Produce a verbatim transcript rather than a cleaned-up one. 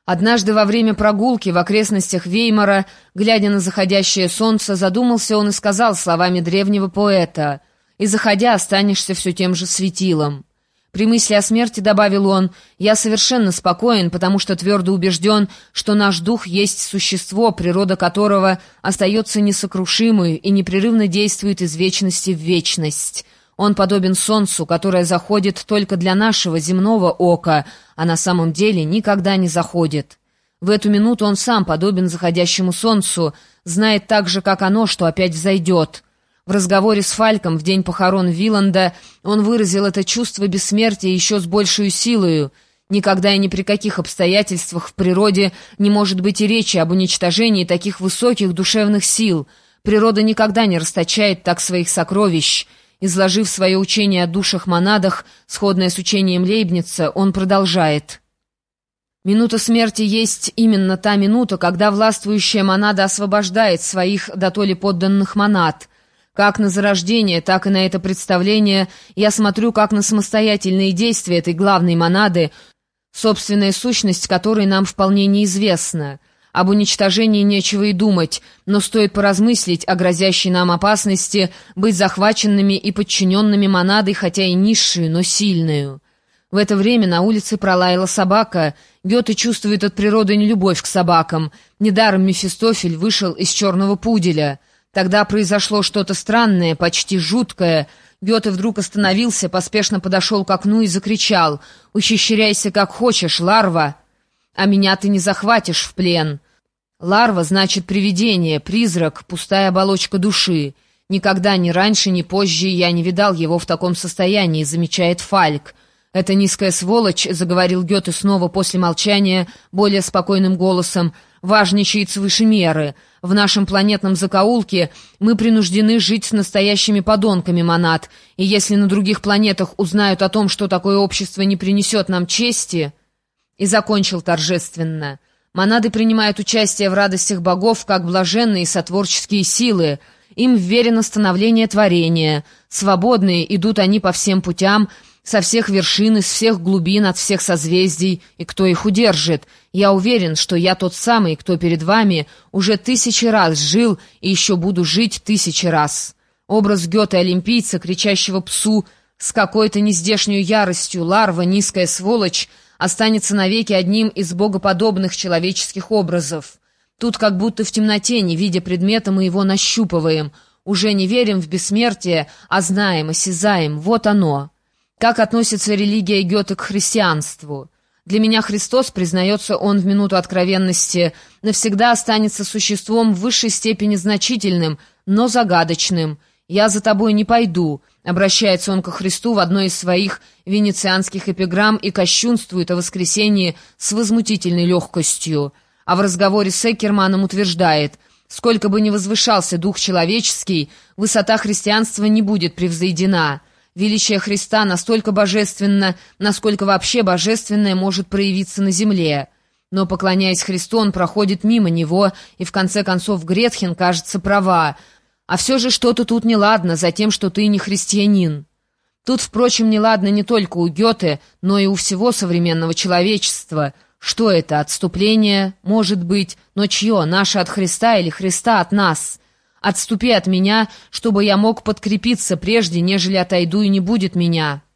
Однажды во время прогулки в окрестностях Веймара, глядя на заходящее солнце, задумался он и сказал словами древнего поэта: «И заходя, останешься все тем же светилом». При мысли о смерти, добавил он, «Я совершенно спокоен, потому что твердо убежден, что наш дух есть существо, природа которого остается несокрушимой и непрерывно действует из вечности в вечность. Он подобен солнцу, которое заходит только для нашего земного ока, а на самом деле никогда не заходит. В эту минуту он сам подобен заходящему солнцу, знает так же, как оно, что опять взойдет». В разговоре с Фальком в день похорон Виланда он выразил это чувство бессмертия еще с большей силою. Никогда и ни при каких обстоятельствах в природе не может быть и речи об уничтожении таких высоких душевных сил. Природа никогда не расточает так своих сокровищ. Изложив свое учение о душах-монадах, сходное с учением Лейбница, он продолжает. Минута смерти есть именно та минута, когда властвующая монада освобождает своих дотоле подданных монад. Как на зарождение, так и на это представление я смотрю как на самостоятельные действия этой главной монады, собственная сущность которой нам вполне неизвестна. Об уничтожении нечего и думать, но стоит поразмыслить о грозящей нам опасности быть захваченными и подчиненными монадой, хотя и низшую, но сильную. В это время на улице пролаяла собака. Гёте чувствует от природы нелюбовь к собакам. Недаром Мефистофель вышел из черного пуделя. Тогда произошло что-то странное, почти жуткое. Гёте вдруг остановился, поспешно подошел к окну и закричал: «Ухищряйся как хочешь, ларва! А меня ты не захватишь в плен!» Ларва значит привидение, призрак, пустая оболочка души. Никогда ни раньше, ни позже я не видал его в таком состоянии, замечает Фальк. «Эта низкая сволочь», — заговорил Гёте снова после молчания, более спокойным голосом, — «важничает свыше меры. В нашем планетном закоулке мы принуждены жить с настоящими подонками монад, и если на других планетах узнают о том, что такое общество не принесет нам чести...» И закончил торжественно. «Монады принимают участие в радостях богов, как блаженные сотворческие силы. Им вверено становление творения. Свободные идут они по всем путям, со всех вершин, из всех глубин, от всех созвездий, и кто их удержит? Я уверен, что я тот самый, кто перед вами уже тысячи раз жил и еще буду жить тысячи раз». Образ Гёте-олимпийца, кричащего псу с какой-то нездешней яростью: «Ларва, низкая сволочь», останется навеки одним из богоподобных человеческих образов. Тут как будто в темноте, не видя предмета, мы его нащупываем. Уже не верим в бессмертие, а знаем, осязаем. Вот оно. Как относится религия Гёте к христианству? Для меня Христос, признается он в минуту откровенности, навсегда останется существом в высшей степени значительным, но загадочным. «Я за тобой не пойду», — обращается он ко Христу в одной из своих венецианских эпиграмм и кощунствует о воскресении с возмутительной легкостью. А в разговоре с Эккерманом утверждает: «Сколько бы ни возвышался дух человеческий, высота христианства не будет превзойдена. Величие Христа настолько божественно, насколько вообще божественное может проявиться на земле». Но, поклоняясь Христу, он проходит мимо него, и в конце концов Гретхен, кажется, права. А все же что-то тут неладно за тем, что ты не христианин. Тут, впрочем, неладно не только у Гёте, но и у всего современного человечества. Что это, отступление? Может быть, но чье, наше от Христа или Христа от нас? Отступи от меня, чтобы я мог подкрепиться прежде, нежели отойду и не будет меня».